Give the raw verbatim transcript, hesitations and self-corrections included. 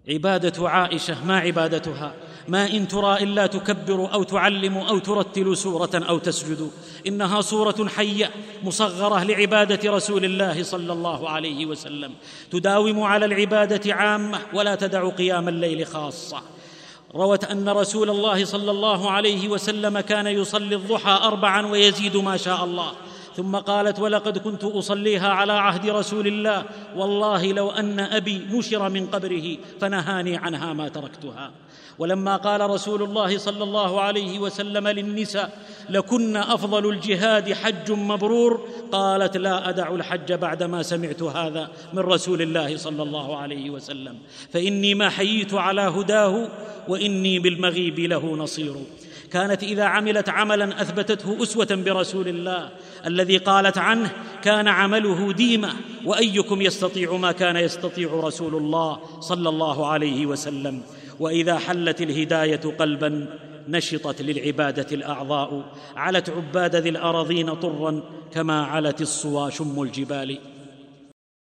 عبادة عائشة ما عبادتها؟ ما إن ترى إلا تكبر أو تعلم أو ترتل سورة أو تسجد، إنها صورة حية مصغرة لعبادة رسول الله صلى الله عليه وسلم، تداوم على العبادة عامة ولا تدع قيام الليل خاصة. روت أن رسول الله صلى الله عليه وسلم كان يصلي الضحى أربعا ويزيد ما شاء الله، ثم قالت: ولقد كنت أصليها على عهد رسول الله، والله لو أن أبي نشر من قبره فنهاني عنها ما تركتها. ولما قال رسول الله صلى الله عليه وسلم للنساء: لكن أفضل الجهاد حج مبرور، قالت: لا أدع الحج بعدما سمعت هذا من رسول الله صلى الله عليه وسلم، فإني ما حييت على هداه وإني بالمغيب له نصير. كانت إذا عملت عملا أثبتته أسوة برسول الله الذي قالت عنه: كان عمله ديمة، وأيكم يستطيع ما كان يستطيع رسول الله صلى الله عليه وسلم. وإذا حلت الهداية قلبا نشطت للعبادة الأعضاء، علت عباد ذي الأراضين طرا كما علت الصوى شم الجبال.